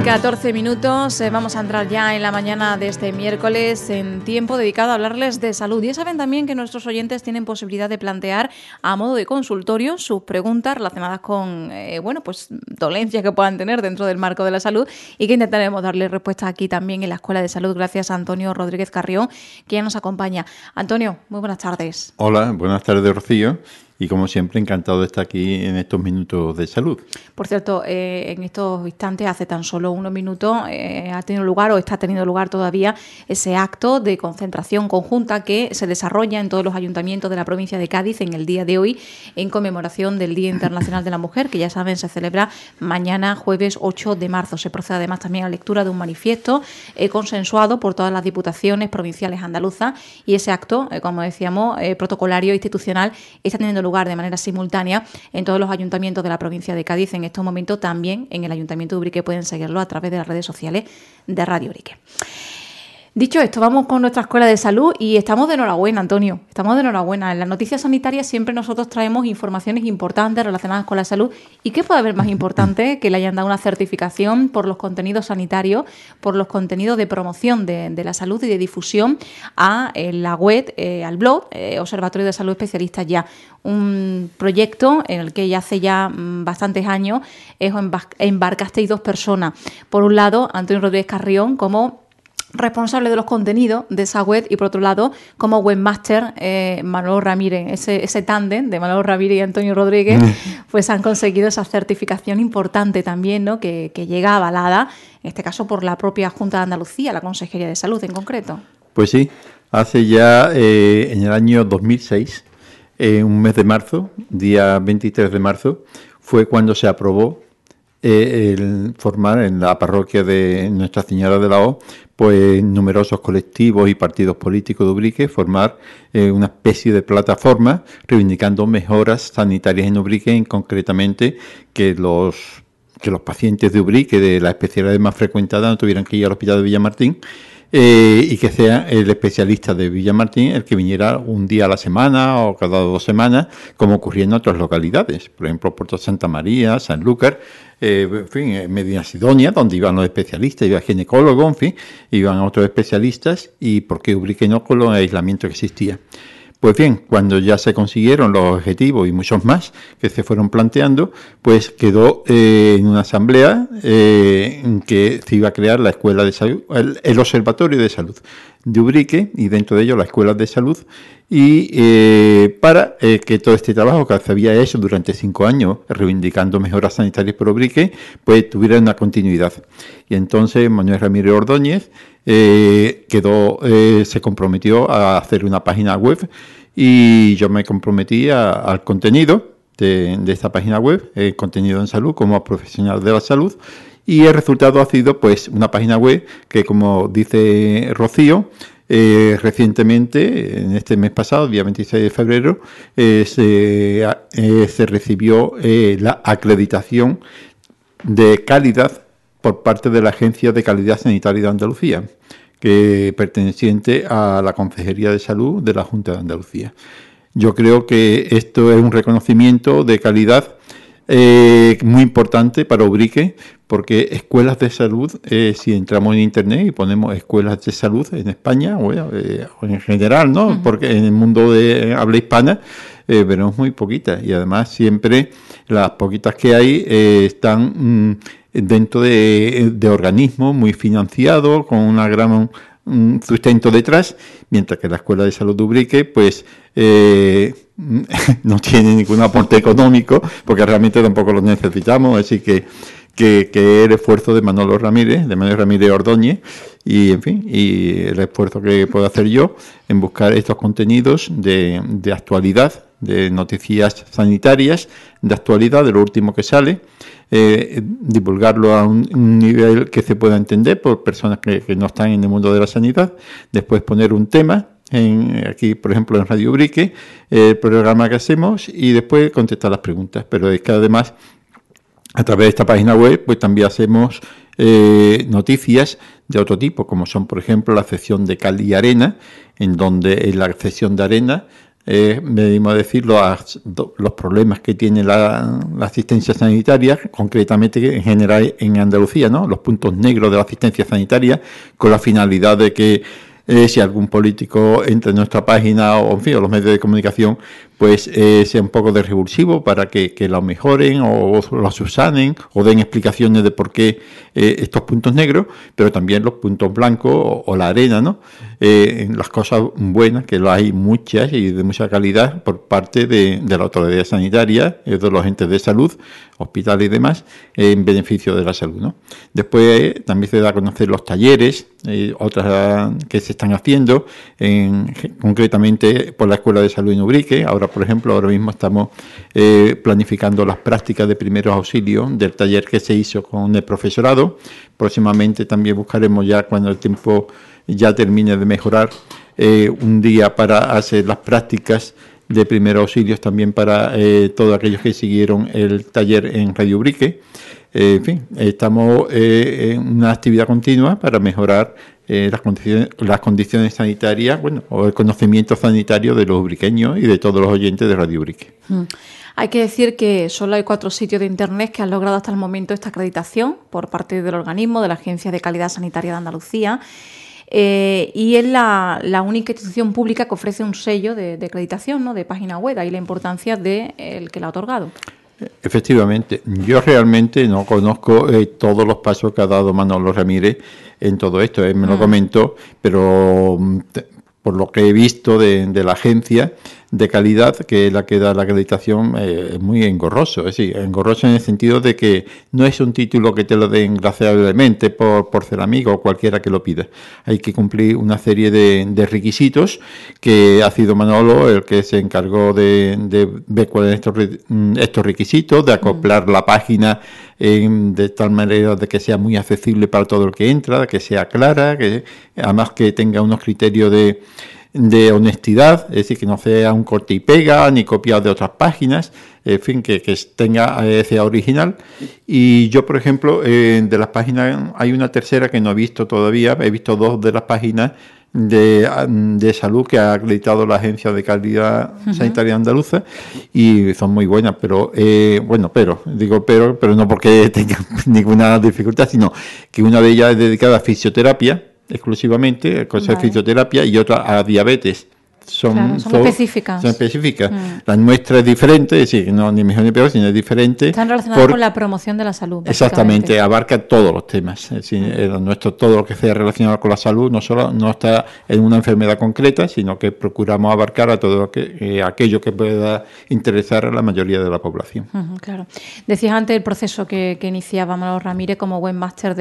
14 minutos, vamos a entrar ya en la mañana de este miércoles en tiempo dedicado a hablarles de salud. Ya saben también que nuestros oyentes tienen posibilidad de plantear a modo de consultorio sus preguntas relacionadas con pues dolencias que puedan tener dentro del marco de la salud y que intentaremos darles respuesta aquí también en la Escuela de Salud gracias a Antonio Rodríguez Carrión, que ya nos acompaña. Antonio, muy buenas tardes. Hola, buenas tardes, Rocío. Y como siempre, encantado de estar aquí en estos minutos de salud. Por cierto, en estos instantes, hace tan solo unos minutos, ha tenido lugar o está teniendo lugar todavía ese acto de concentración conjunta que se desarrolla en todos los ayuntamientos de la provincia de Cádiz en el día de hoy en conmemoración del Día Internacional de la Mujer, que ya saben se celebra mañana jueves 8 de marzo. Se procede además también a la lectura de un manifiesto consensuado por todas las diputaciones provinciales andaluzas y ese acto, como decíamos, protocolario institucional está teniendo lugar de manera simultánea en todos los ayuntamientos de la provincia de Cádiz. En estos momentos también en el Ayuntamiento de Ubrique pueden seguirlo a través de las redes sociales de Radio Ubrique. Dicho esto, vamos con nuestra Escuela de Salud y estamos de enhorabuena, Antonio. Estamos de enhorabuena. En las noticias sanitarias siempre nosotros traemos informaciones importantes relacionadas con la salud. ¿Y qué puede haber más importante que le hayan dado una certificación por los contenidos sanitarios, por los contenidos de promoción de la salud y de difusión a la web, al blog, Observatorio de Salud Especialistas Ya? Un proyecto en el que ya hace ya bastantes años embarcasteis dos personas. Por un lado, Antonio Rodríguez Carrión como responsable de los contenidos de esa web y por otro lado como webmaster Manolo Ramírez, ese tándem de Manolo Ramírez y Antonio Rodríguez pues han conseguido esa certificación importante también, ¿no? que llega avalada en este caso por la propia Junta de Andalucía, la Consejería de Salud en concreto. Pues sí, hace ya en el año 2006, un mes de marzo, día 23 de marzo, fue cuando se aprobó el formar en la parroquia de Nuestra Señora de la O, pues numerosos colectivos y partidos políticos de Ubrique, formar una especie de plataforma reivindicando mejoras sanitarias en Ubrique, concretamente que los pacientes de Ubrique, de las especialidades más frecuentadas, no tuvieran que ir al hospital de Villamartín, y que sea el especialista de Villamartín el que viniera un día a la semana o cada 2 semanas, como ocurría en otras localidades, por ejemplo, Puerto Santa María, Sanlúcar, en fin, Medina Sidonia, donde iban los especialistas, iba ginecólogos, en fin, iban otros especialistas, y por qué Ubrique no con el aislamiento que existía. Pues bien, cuando ya se consiguieron los objetivos y muchos más que se fueron planteando, pues quedó en una asamblea que se iba a crear la Escuela de Salud, el Observatorio de Salud de Ubrique, y dentro de ello la Escuela de Salud, y para que todo este trabajo que se había hecho durante 5 años, reivindicando mejoras sanitarias por Ubrique, pues tuviera una continuidad. Y entonces Manuel Ramírez Ordóñez se comprometió a hacer una página web y yo me comprometí al contenido de esta página web, contenido en salud como profesional de la salud, y el resultado ha sido pues una página web que, como dice Rocío, recientemente, en este mes pasado, día 26 de febrero, se recibió la acreditación de calidad por parte de la Agencia de Calidad Sanitaria de Andalucía, que perteneciente a la Consejería de Salud de la Junta de Andalucía. Yo creo que esto es un reconocimiento de calidad muy importante para Ubrique, porque escuelas de salud, si entramos en internet y ponemos escuelas de salud en España o en general, ¿no? Porque en el mundo de habla hispana veremos muy poquitas, y además siempre las poquitas que hay están dentro de organismos muy financiados, con una gran sustento detrás, mientras que la Escuela de Salud de Ubrique pues no tiene ningún aporte económico, porque realmente tampoco lo necesitamos, así que el esfuerzo de Manuel Ramírez Ordóñez, y en fin, y el esfuerzo que puedo hacer yo en buscar estos contenidos de actualidad, de noticias sanitarias, de actualidad, de lo último que sale, divulgarlo a un nivel que se pueda entender por personas que no están en el mundo de la sanidad, después poner un tema, aquí por ejemplo en Radio Ubrique, el programa que hacemos, y después contestar las preguntas. Pero es que además a través de esta página web pues también hacemos noticias de otro tipo, como son por ejemplo la sección de Cal y Arena, en donde en la sección de Arena venimos a decir los problemas que tiene la asistencia sanitaria, concretamente en general en Andalucía, ¿no? Los puntos negros de la asistencia sanitaria, con la finalidad de que si algún político entra en nuestra página o, en fin, o los medios de comunicación, pues sea un poco de revulsivo para que lo mejoren o lo subsanen o den explicaciones de por qué estos puntos negros, pero también los puntos blancos o la arena, ¿no? Las cosas buenas, que lo hay muchas y de mucha calidad por parte de la autoridad sanitaria, de los entes de salud, hospitales y demás, en beneficio de la salud, ¿no? Después también se da a conocer los talleres, otras que se están haciendo, concretamente por la Escuela de Salud en Ubrique. Ahora mismo estamos planificando las prácticas de primeros auxilios del taller que se hizo con el profesorado. Próximamente también buscaremos, ya cuando el tiempo ya termine de mejorar, un día para hacer las prácticas de primeros auxilios también para todos aquellos que siguieron el taller en Radio Ubrique. En fin, estamos en una actividad continua para mejorar las condiciones sanitarias, o el conocimiento sanitario de los ubriqueños y de todos los oyentes de Radio Ubrique. Hay que decir que solo hay 4 sitios de Internet que han logrado hasta el momento esta acreditación por parte del organismo, de la Agencia de Calidad Sanitaria de Andalucía. Y es la única institución pública que ofrece un sello de acreditación, ¿no?, de página web. Ahí la importancia de el que la ha otorgado. Efectivamente, yo realmente no conozco todos los pasos que ha dado Manolo Ramírez en todo esto. Él me lo comentó, pero por lo que he visto de la agencia de calidad, que es la que da la acreditación, es muy engorroso. Es decir, engorroso en el sentido de que no es un título que te lo den graciosamente por ser amigo o cualquiera que lo pida. Hay que cumplir una serie de requisitos que ha sido Manolo el que se encargó de ver cuáles son estos requisitos, de acoplar la página de tal manera de que sea muy accesible para todo el que entra, de que sea clara, que además que tenga unos criterios de honestidad, es decir, que no sea un corte y pega ni copiado de otras páginas, en fin, que sea original. Y yo, por ejemplo, de las páginas, hay una tercera que no he visto todavía, he visto 2 de las páginas de salud que ha acreditado la Agencia de Calidad Sanitaria Andaluza, y son muy buenas, pero pero no porque tengan ninguna dificultad, sino que una de ellas es dedicada a fisioterapia exclusivamente, cosas de fisioterapia, y otra a diabetes. Son específicas. Son específicas. La nuestra es diferente, es decir, no ni mejor ni peor, sino es diferente. Están relacionadas con la promoción de la salud. Exactamente, abarca todos los temas. Es decir, nuestro, todo lo que sea relacionado con la salud no está en una enfermedad concreta, sino que procuramos abarcar a todo aquello que pueda interesar a la mayoría de la población. Claro. Decías antes el proceso que iniciaba Manolo Ramírez como webmaster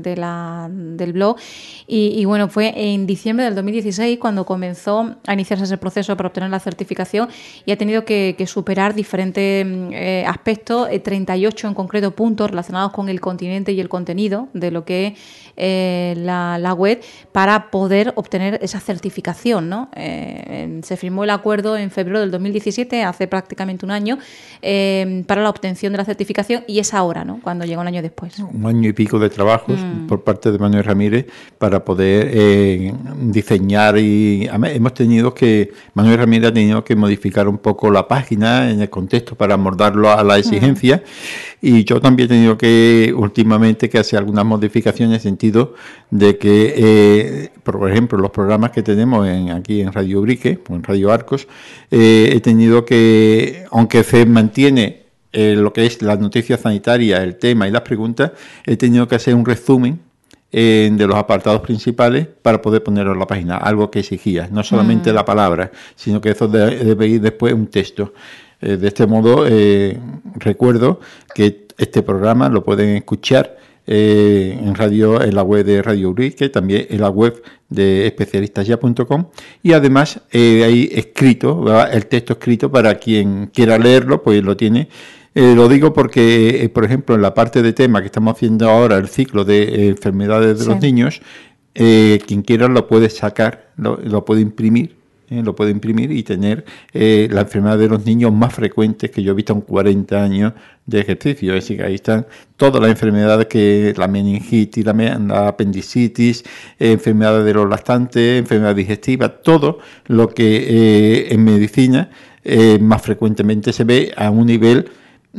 del blog, y bueno, fue en diciembre del 2016 cuando comenzó a iniciarse ese proceso para obtener la certificación, y ha tenido que superar diferentes aspectos, 38 en concreto puntos relacionados con el continente y el contenido de lo que es la web, para poder obtener esa certificación, ¿no? Se firmó el acuerdo en febrero del 2017, hace prácticamente un año, para la obtención de la certificación, y es ahora, ¿no?, cuando llega un año después. Un año y pico de trabajos por parte de Manuel Ramírez para poder diseñar, y hemos tenido que Manuel Ramírez ha tenido que modificar un poco la página en el contexto para amoldarlo a la exigencia, y yo también he tenido que últimamente que hacer algunas modificaciones en el sentido de que, por ejemplo, los programas que tenemos aquí en Radio Ubrique o en Radio Arcos, he tenido que, aunque se mantiene lo que es la noticia sanitaria, el tema y las preguntas, he tenido que hacer un resumen de los apartados principales para poder ponerlo en la página, algo que exigía, no solamente la palabra, sino que eso debe ir después un texto. De este modo, recuerdo que este programa lo pueden escuchar en la web de Radio Ubrique, también en la web de especialistasya.com, y además hay escrito, ¿verdad?, el texto escrito para quien quiera leerlo, pues lo tiene. Lo digo porque, por ejemplo, en la parte de tema que estamos haciendo ahora, el ciclo de enfermedades de los niños, quien quiera lo puede sacar, lo puede imprimir lo puede imprimir y tener la enfermedad de los niños más frecuentes que yo he visto en 40 años de ejercicio. Es decir, que ahí están todas las enfermedades, que la meningitis, la apendicitis, enfermedades de los lactantes, enfermedades digestivas, todo lo que en medicina más frecuentemente se ve a un nivel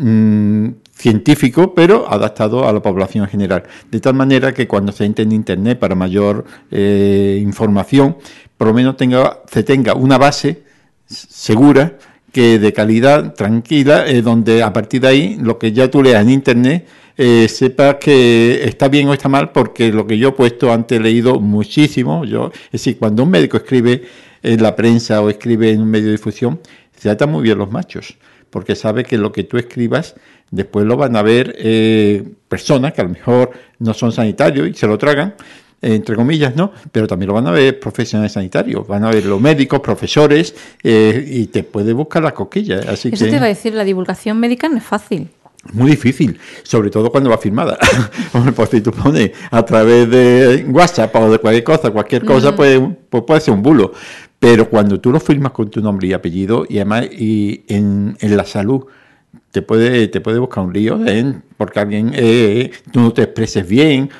científico, pero adaptado a la población en general. De tal manera que cuando se entre en Internet para mayor información, por lo menos se tenga una base segura, que de calidad, tranquila, donde a partir de ahí, lo que ya tú leas en Internet, sepas que está bien o está mal, porque lo que yo he puesto antes he leído muchísimo. Es decir, cuando un médico escribe en la prensa o escribe en un medio de difusión, se tratan muy bien los machos, porque sabe que lo que tú escribas después lo van a ver personas que a lo mejor no son sanitarios y se lo tragan, entre comillas, ¿no? Pero también lo van a ver profesionales sanitarios, van a ver los médicos, profesores, y te puede buscar la cosquilla. Así Eso que te iba a decir, la divulgación médica no es fácil. muy difícil, sobre todo cuando va firmada. Pues si tú pones a través de WhatsApp o de cualquier cosa, pues puede ser un bulo. Pero cuando tú lo firmas con tu nombre y apellido, y además en la salud, te puede buscar un lío, porque alguien tú no te expreses bien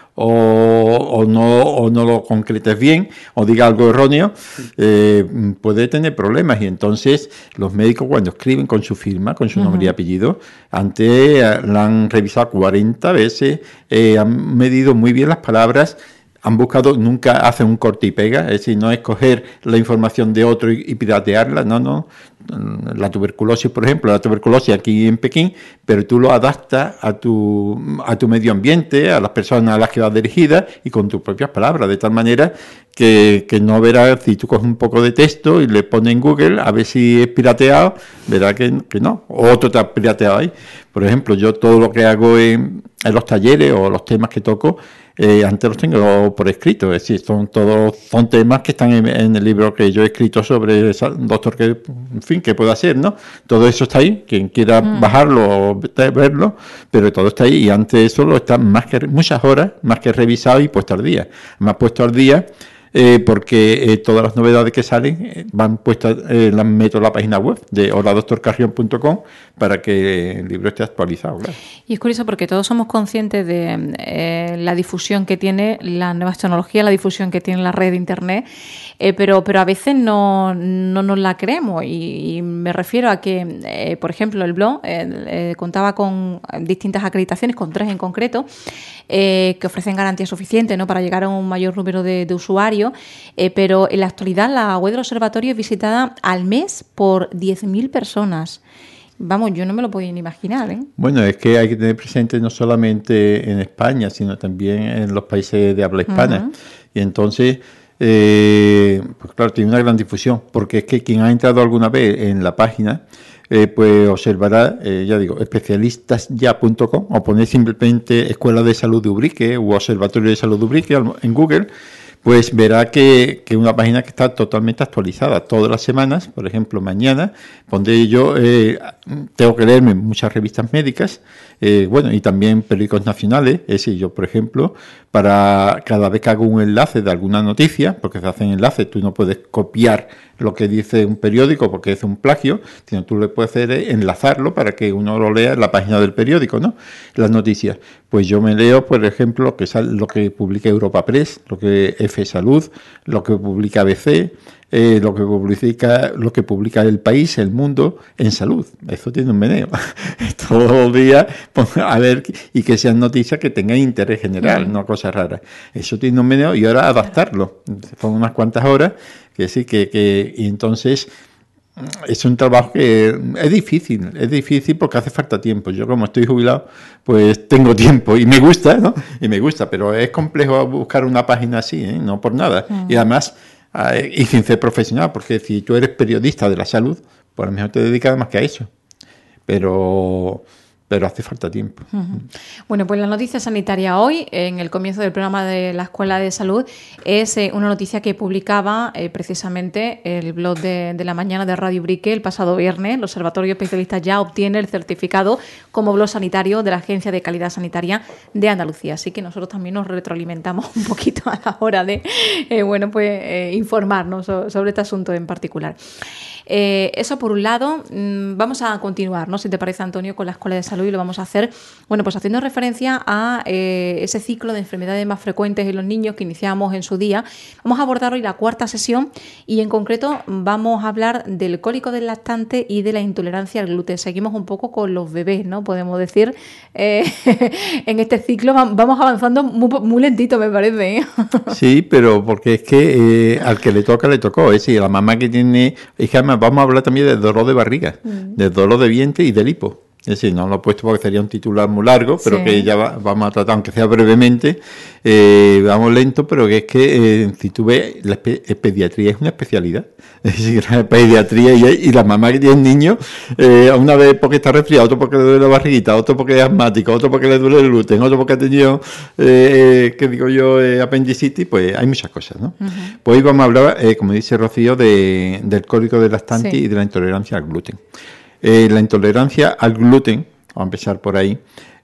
o no lo concretes bien o diga algo erróneo, puede tener problemas. Y entonces los médicos, cuando escriben con su firma, con su nombre y apellido, antes la han revisado 40 veces, han medido muy bien las palabras, han buscado, nunca hacen un corte y pega, es decir, no es coger la información de otro y piratearla, no. La tuberculosis, por ejemplo, la tuberculosis aquí en Pekín, pero tú lo adaptas a tu medio ambiente, a las personas a las que vas dirigida y con tus propias palabras, de tal manera que no verás, si tú coges un poco de texto y le pones en Google a ver si es pirateado, verás que no, o otro te ha pirateado ahí. Por ejemplo, yo todo lo que hago en los talleres o los temas que toco, antes los tengo por escrito, es decir, son temas que están en el libro que yo he escrito sobre el doctor, que, en fin, que puedo hacer, ¿no? Todo eso está ahí, quien quiera bajarlo o verlo, pero todo está ahí, y antes eso lo está muchas horas, más que revisado y puesto al día. Me ha puesto al día porque todas las novedades que salen van puestas, las meto en la página web de holadoctorcarrion.com para que el libro esté actualizado. Claro. Y es curioso porque todos somos conscientes de la difusión que tiene las nuevas tecnologías, la difusión que tiene la red de Internet, pero a veces no nos la creemos. Y me refiero a que, por ejemplo, el blog contaba con distintas acreditaciones, con 3 en concreto, que ofrecen garantías suficientes, ¿no?, para llegar a un mayor número de usuarios, pero en la actualidad la web del observatorio es visitada al mes por 10.000 personas. Vamos, yo no me lo podía ni imaginar, ¿eh? Bueno, es que hay que tener presente no solamente en España, sino también en los países de habla hispana. Y entonces, pues claro, tiene una gran difusión, porque es que quien ha entrado alguna vez en la página, pues observará, ya digo, especialistasya.com, o poner simplemente Escuela de Salud de Ubrique u Observatorio de Salud de Ubrique en Google, pues verá que una página que está totalmente actualizada todas las semanas. Por ejemplo, mañana pondré yo, tengo que leerme muchas revistas médicas, bueno, y también periódicos nacionales. Es decir, yo, por ejemplo, para cada vez que hago un enlace de alguna noticia, porque se hacen enlaces, tú no puedes copiar lo que dice un periódico porque es un plagio, sino tú le puedes hacer enlazarlo para que uno lo lea en la página del periódico, ¿no?, las noticias. Pues yo me leo, por ejemplo, lo que publica Europa Press, lo que F Salud, lo que publica ABC, lo que publica El País, El Mundo, en salud. Eso tiene un meneo. Todos los días, a ver, y que sean noticias que tengan interés general, no cosas raras. Eso tiene un meneo, y ahora adaptarlo. Son unas cuantas horas, que sí, y entonces es un trabajo que es difícil porque hace falta tiempo. Yo, como estoy jubilado, pues tengo tiempo y me gusta, ¿no? Y me gusta, pero es complejo buscar una página así, ¿eh? No por nada. Y además, y sin ser profesional, porque si tú eres periodista de la salud, pues a lo mejor te dedicas más que a eso. Pero pero hace falta tiempo. Bueno, pues la noticia sanitaria hoy, en el comienzo del programa de la Escuela de Salud, es una noticia que publicaba precisamente el blog de la mañana de Radio Brique el pasado viernes. El Observatorio Especialista ya obtiene el certificado como blog sanitario de la Agencia de Calidad Sanitaria de Andalucía. Así que nosotros también nos retroalimentamos un poquito a la hora de informarnos sobre este asunto en particular. Eso por un lado. Vamos a continuar, ¿no? Si te parece, Antonio, con la Escuela de Salud, y lo vamos a hacer, bueno, pues haciendo referencia a ese ciclo de enfermedades más frecuentes en los niños que iniciamos en su día. Vamos a abordar hoy la cuarta sesión y en concreto vamos a hablar del cólico del lactante y de la intolerancia al gluten. Seguimos un poco con los bebés, ¿no? Podemos decir, en este ciclo vamos avanzando muy lentito, me parece, ¿eh? Sí, pero porque es que al que le toca, le tocó. Es decir, la mamá que tiene... Es que además vamos a hablar también del dolor de barriga, del dolor de vientre y del hipo. Es decir, no lo he puesto porque sería un titular muy largo, pero que ya vamos a tratar, aunque sea brevemente, vamos lento, pero que es que si tú ves, la pediatría es una especialidad. Es decir, la pediatría y la mamá que tiene niños, una vez porque está resfriado, otro porque le duele la barriguita, otro porque es asmático, otro porque le duele el gluten, otro porque ha tenido, apendicitis, pues hay muchas cosas, ¿no? Pues hoy vamos a hablar, como dice Rocío, del cólico del lactante y de la intolerancia al gluten. La intolerancia al gluten, vamos a empezar por ahí,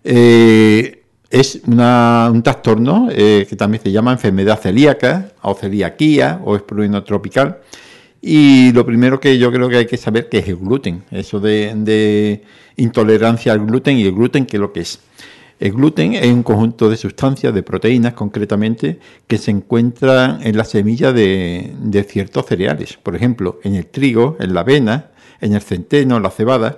es un trastorno que también se llama enfermedad celíaca o celiaquía o espruino tropical. Y lo primero que yo creo que hay que saber que es el gluten, eso de intolerancia al gluten y el gluten, ¿qué es lo que es? El gluten es un conjunto de sustancias, de proteínas concretamente, que se encuentran en la semilla de ciertos cereales. Por ejemplo, en el trigo, en la avena, en el centeno, en la cebada.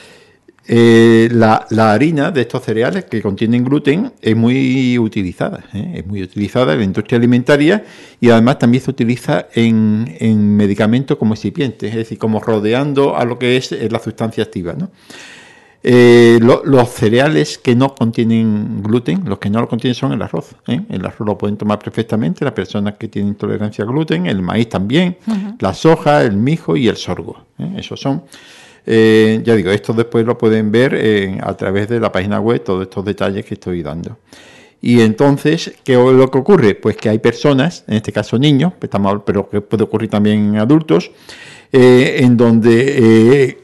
La harina de estos cereales que contienen gluten es muy utilizada. Es muy utilizada en la industria alimentaria y además también se utiliza en medicamentos como excipientes, es decir, como rodeando a lo que es la sustancia activa, ¿no? Los cereales que no contienen gluten, los que no lo contienen son el arroz. El arroz lo pueden tomar perfectamente las personas que tienen intolerancia al gluten, el maíz también, la soja, el mijo y el sorgo. Esos son, ya digo, esto después lo pueden ver a través de la página web, todos estos detalles que estoy dando. Y entonces, ¿qué es lo que ocurre? Pues que hay personas, en este caso niños, pero que puede ocurrir también en adultos, en donde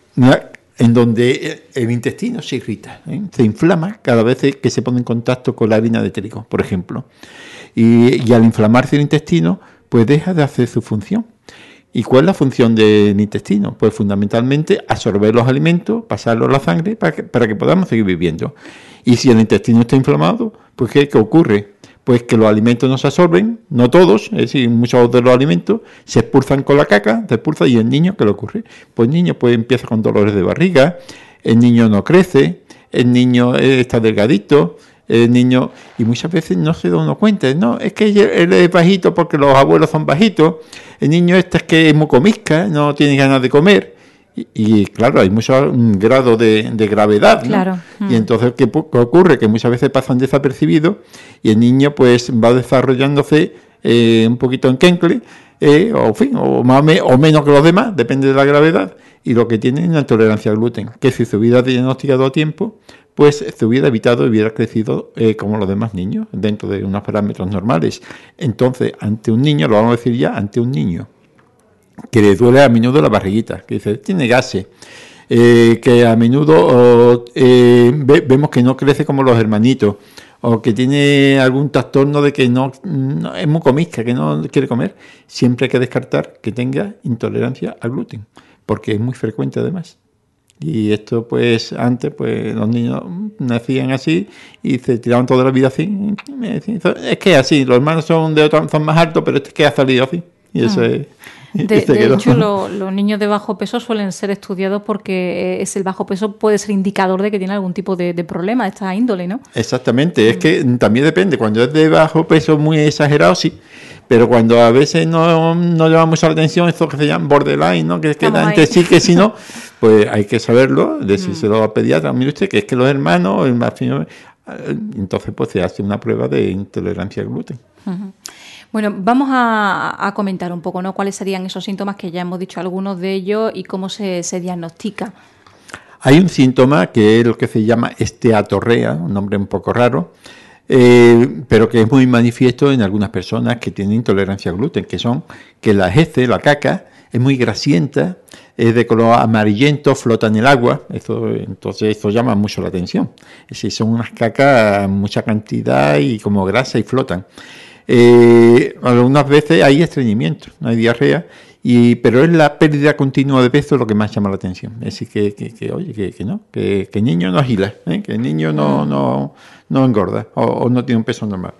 el intestino se irrita, se inflama cada vez que se pone en contacto con la harina de trigo, por ejemplo. Y al inflamarse el intestino, pues deja de hacer su función. ¿Y cuál es la función del intestino? Pues fundamentalmente absorber los alimentos, pasarlos a la sangre para que podamos seguir viviendo. Y si el intestino está inflamado, pues ¿qué ocurre? Pues que los alimentos no se absorben, no todos, es decir, muchos de los alimentos se expulsan con la caca, y el niño, ¿qué le ocurre? Pues el niño empieza con dolores de barriga, el niño no crece, el niño está delgadito, el niño, y muchas veces no se da uno cuenta, no, es que él es bajito porque los abuelos son bajitos, el niño es que es muy comisca, no tiene ganas de comer. Y claro, hay mucho grado de gravedad, ¿no? Claro. Y entonces, ¿qué ocurre? Que muchas veces pasan desapercibidos y el niño pues va desarrollándose un poquito enquencle, o menos que los demás, depende de la gravedad, y lo que tiene es una intolerancia al gluten, que si se hubiera diagnosticado a tiempo, pues se hubiera evitado y hubiera crecido como los demás niños, dentro de unos parámetros normales. Entonces, ante un niño, lo vamos a decir ya, ante un niño que le duele a menudo la barriguita, que dice, tiene gases, que a menudo vemos que no crece como los hermanitos, o que tiene algún trastorno de que no es muy comisca, que no quiere comer, siempre hay que descartar que tenga intolerancia al gluten, porque es muy frecuente además. Y esto, pues, antes, pues, los niños nacían así y se tiraban toda la vida así. Es que así, los hermanos son más altos, pero este es que ha salido así. Y eso es... De hecho, los niños de bajo peso suelen ser estudiados porque el bajo peso puede ser indicador de que tiene algún tipo de problema de esta índole, ¿no? Exactamente, es que también depende. Cuando es de bajo peso muy exagerado, sí, pero cuando a veces no llama mucho la atención, esto que se llama borderline, ¿no? Que es que antes sí, que si no, pues hay que saberlo, decírselo al pediatra. Mire usted, que es que los hermanos, entonces pues se hace una prueba de intolerancia al gluten. Bueno, vamos a comentar un poco, ¿no? Cuáles serían esos síntomas, que ya hemos dicho algunos de ellos, y cómo se diagnostica. Hay un síntoma que es lo que se llama esteatorrea, un nombre un poco raro, pero que es muy manifiesto en algunas personas que tienen intolerancia al gluten, que son que la heces, la caca, es muy grasienta, es de color amarillento, flota en el agua, entonces eso llama mucho la atención. Es decir, son unas cacas, mucha cantidad y como grasa y flotan. Algunas veces hay estreñimiento, no hay diarrea, pero es la pérdida continua de peso lo que más llama la atención. Es decir, que el niño no agila, que el niño no engorda o no tiene un peso normal.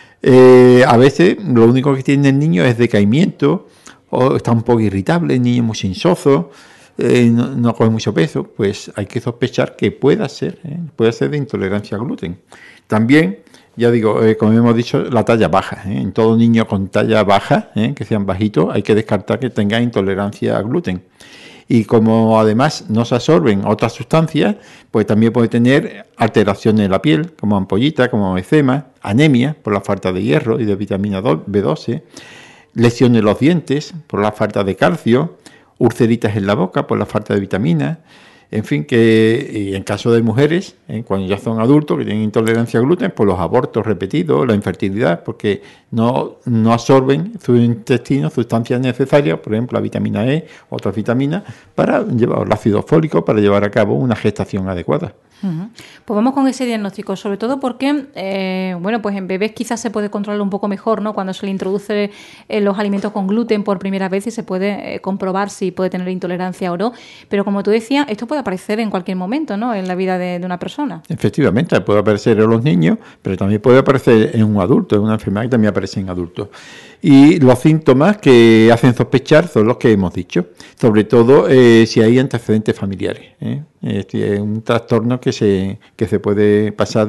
A veces lo único que tiene el niño es decaimiento, o está un poco irritable, el niño muy sinsoso, no coge mucho peso, pues hay que sospechar que pueda ser de intolerancia al gluten. También, ya digo, como hemos dicho, la talla baja. En todo niño con talla baja, que sean bajitos, hay que descartar que tenga intolerancia al gluten. Y como además no se absorben otras sustancias, pues también puede tener alteraciones en la piel, como ampollita, como eczema, anemia por la falta de hierro y de vitamina B12, lesiones en los dientes por la falta de calcio, ulceritas en la boca por la falta de vitaminas, en fin, y en caso de mujeres, cuando ya son adultos que tienen intolerancia al gluten, pues los abortos repetidos, la infertilidad, porque no absorben su intestino sustancias necesarias, por ejemplo la vitamina E, otras vitaminas, para llevar el ácido fólico, para llevar a cabo una gestación adecuada. Uh-huh. Pues vamos con ese diagnóstico, sobre todo porque, pues en bebés quizás se puede controlar un poco mejor, ¿no? Cuando se le introduce los alimentos con gluten por primera vez y se puede comprobar si puede tener intolerancia o no. Pero como tú decías, esto puede aparecer en cualquier momento, ¿no? En la vida de una persona. Efectivamente, puede aparecer en los niños, pero también puede aparecer en un adulto, en una enfermedad que también aparece en adultos. Y los síntomas que hacen sospechar son los que hemos dicho, sobre todo si hay antecedentes familiares. Es un trastorno que se puede pasar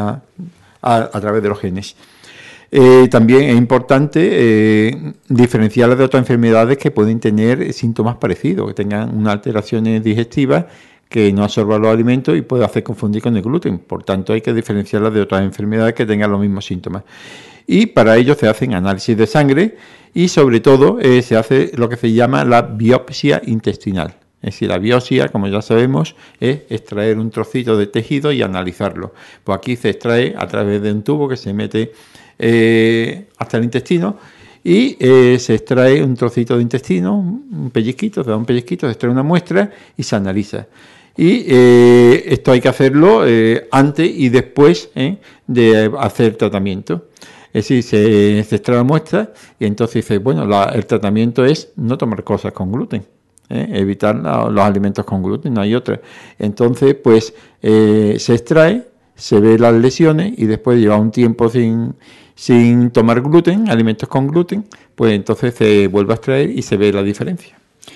a través de los genes. También es importante diferenciarlas de otras enfermedades que pueden tener síntomas parecidos, que tengan unas alteraciones digestivas que no absorban los alimentos y puede hacer confundir con el gluten. Por tanto, hay que diferenciarlas de otras enfermedades que tengan los mismos síntomas. Y para ello se hacen análisis de sangre y sobre todo se hace lo que se llama la biopsia intestinal. Es decir, la biopsia, como ya sabemos, es extraer un trocito de tejido y analizarlo. Pues aquí se extrae a través de un tubo que se mete hasta el intestino y se extrae un trocito de intestino, un pellizquito, se da un pellizquito, se extrae una muestra y se analiza. Y esto hay que hacerlo antes y después de hacer tratamiento. Es decir, se extrae la muestra y entonces dice, bueno, el tratamiento es no tomar cosas con gluten, evitar los alimentos con gluten, no hay otra. Entonces, pues se extrae, se ve las lesiones y después lleva un tiempo sin tomar gluten, alimentos con gluten, pues entonces se vuelve a extraer y se ve la diferencia.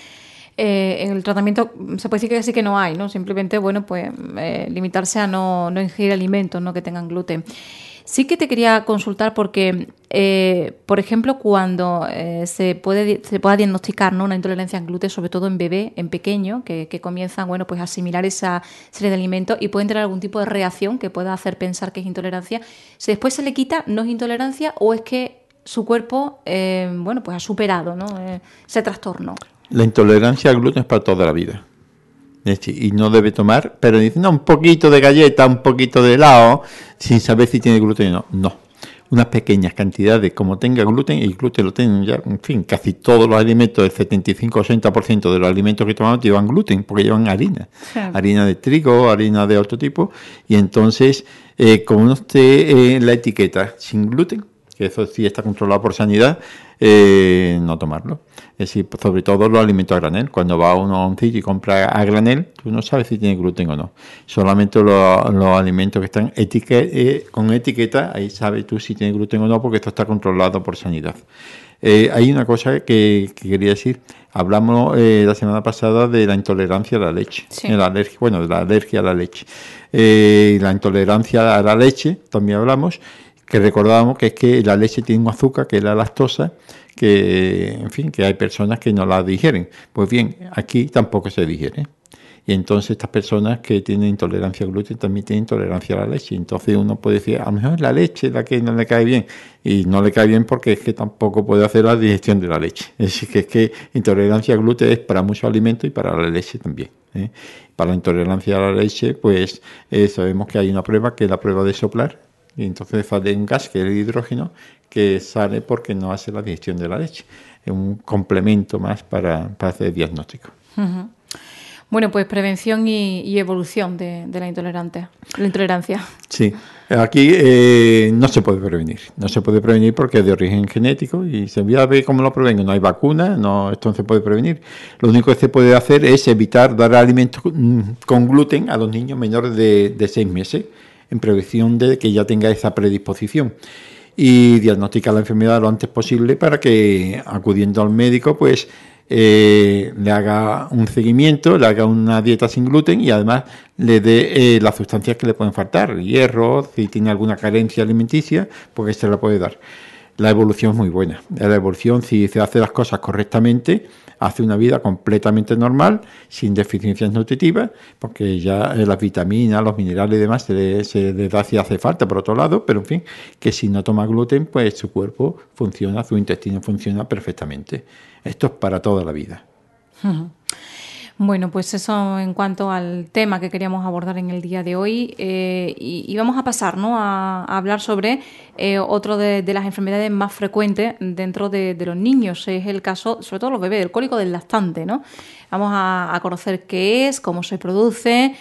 En el tratamiento se puede decir que sí que no hay, ¿no? Simplemente, limitarse a no ingerir alimentos, ¿no?, que tengan gluten. Sí que te quería consultar porque, por ejemplo, cuando se pueda diagnosticar, ¿no?, una intolerancia al gluten, sobre todo en bebé, en pequeño, que comienzan, a asimilar esa serie de alimentos y pueden tener algún tipo de reacción que pueda hacer pensar que es intolerancia, si después se le quita, ¿no es intolerancia o es que su cuerpo, ha superado, ¿no?, ese trastorno? La intolerancia al gluten es para toda la vida. Y no debe tomar, pero dice, no, un poquito de galleta, un poquito de helado, sin saber si tiene gluten o no. No, unas pequeñas cantidades, como tenga gluten, y el gluten lo tienen ya, en fin, casi todos los alimentos, el 75-80% de los alimentos que tomamos llevan gluten, porque llevan harina. Sí. Harina de trigo, harina de otro tipo, y entonces, como no esté la etiqueta sin gluten, que eso sí está controlado por sanidad, no tomarlo. Es decir, sobre todo los alimentos a granel. Cuando va uno a un sitio y compra a granel, tú no sabes si tiene gluten o no. Solamente los alimentos que están con etiqueta, ahí sabes tú si tiene gluten o no, porque esto está controlado por sanidad. Hay una cosa que quería decir. Hablamos la semana pasada de la intolerancia a la leche. Sí. De la alergia a la leche. La intolerancia a la leche, también hablamos, que recordábamos que es que la leche tiene un azúcar, que es la lactosa, que, en fin, que hay personas que no la digieren. Pues bien, aquí tampoco se digiere. Y entonces estas personas que tienen intolerancia al gluten también tienen intolerancia a la leche. Entonces uno puede decir, a lo mejor es la leche la que no le cae bien. Y no le cae bien porque es que tampoco puede hacer la digestión de la leche. Es decir, que es que intolerancia al gluten es para muchos alimentos y para la leche también. Para la intolerancia a la leche, pues sabemos que hay una prueba que es la prueba de soplar. Y entonces sale un gas que es el hidrógeno que sale porque no hace la digestión de la leche. Es un complemento más para hacer diagnóstico. Uh-huh. Bueno, pues prevención y evolución de la intolerancia. Sí, aquí no se puede prevenir. No se puede prevenir porque es de origen genético y se voy a ver cómo lo prevengo. No hay vacuna, esto no se puede prevenir. Lo único que se puede hacer es evitar dar alimentos con gluten a los niños menores de 6 meses en prevención de que ya tenga esa predisposición. Y diagnosticar la enfermedad lo antes posible para que, acudiendo al médico, pues le haga un seguimiento, le haga una dieta sin gluten y además le dé las sustancias que le pueden faltar, hierro, si tiene alguna carencia alimenticia, porque se la puede dar. La evolución es muy buena. La evolución, si se hace las cosas correctamente, hace una vida completamente normal, sin deficiencias nutritivas, porque ya las vitaminas, los minerales y demás se le da si hace falta, por otro lado, pero en fin, que si no toma gluten, pues su cuerpo funciona, su intestino funciona perfectamente. Esto es para toda la vida. Uh-huh. Bueno, pues eso en cuanto al tema que queríamos abordar en el día de hoy y vamos a pasar, ¿no?, a hablar sobre otro de las enfermedades más frecuentes dentro de los niños. Es el caso, sobre todo los bebés, del cólico del lactante, ¿no? Vamos a conocer qué es, cómo se produce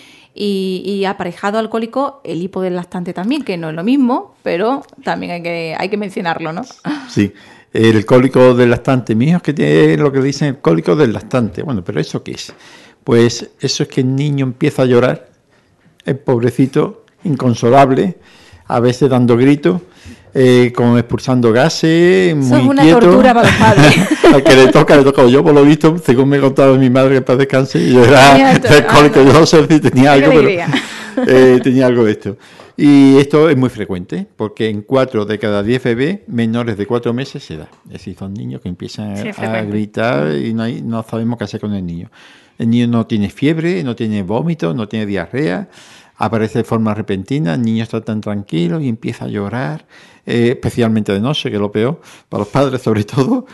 y aparejado al cólico el hipo del lactante también, que no es lo mismo, pero también hay que mencionarlo, ¿no? Sí. El cólico del lactante, mi hijo es que tiene lo que le dicen el cólico del lactante. Bueno, ¿pero eso qué es? Pues eso es que el niño empieza a llorar, el pobrecito, inconsolable, a veces dando gritos, como expulsando gases, muy inquieto. Eso es una tortura para los padres. Al que le toca. Yo, por lo visto, según me contaba mi madre, que para descanse, yo era el cólico, yo no sé si tenía algo, pero tenía algo de esto. Y esto es muy frecuente, porque en 4 de cada 10 bebés menores de 4 meses se da. Es decir, son niños que empiezan a gritar y no sabemos qué hacer con el niño. El niño no tiene fiebre, no tiene vómito, no tiene diarrea, aparece de forma repentina, el niño está tan tranquilo y empieza a llorar, especialmente de noche, que es lo peor, para los padres sobre todo,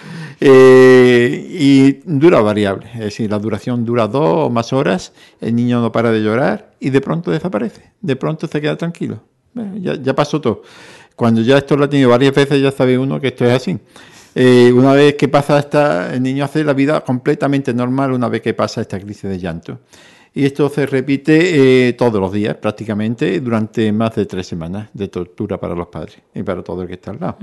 y dura variable, es decir, la duración dura 2 o más horas, el niño no para de llorar y de pronto desaparece, de pronto se queda tranquilo. Ya pasó todo. Cuando ya esto lo ha tenido varias veces, ya sabe uno que esto es así. Una vez que pasa el niño hace la vida completamente normal una vez que pasa esta crisis de llanto. Y esto se repite todos los días, prácticamente, durante más de 3 semanas de tortura para los padres y para todo el que está al lado.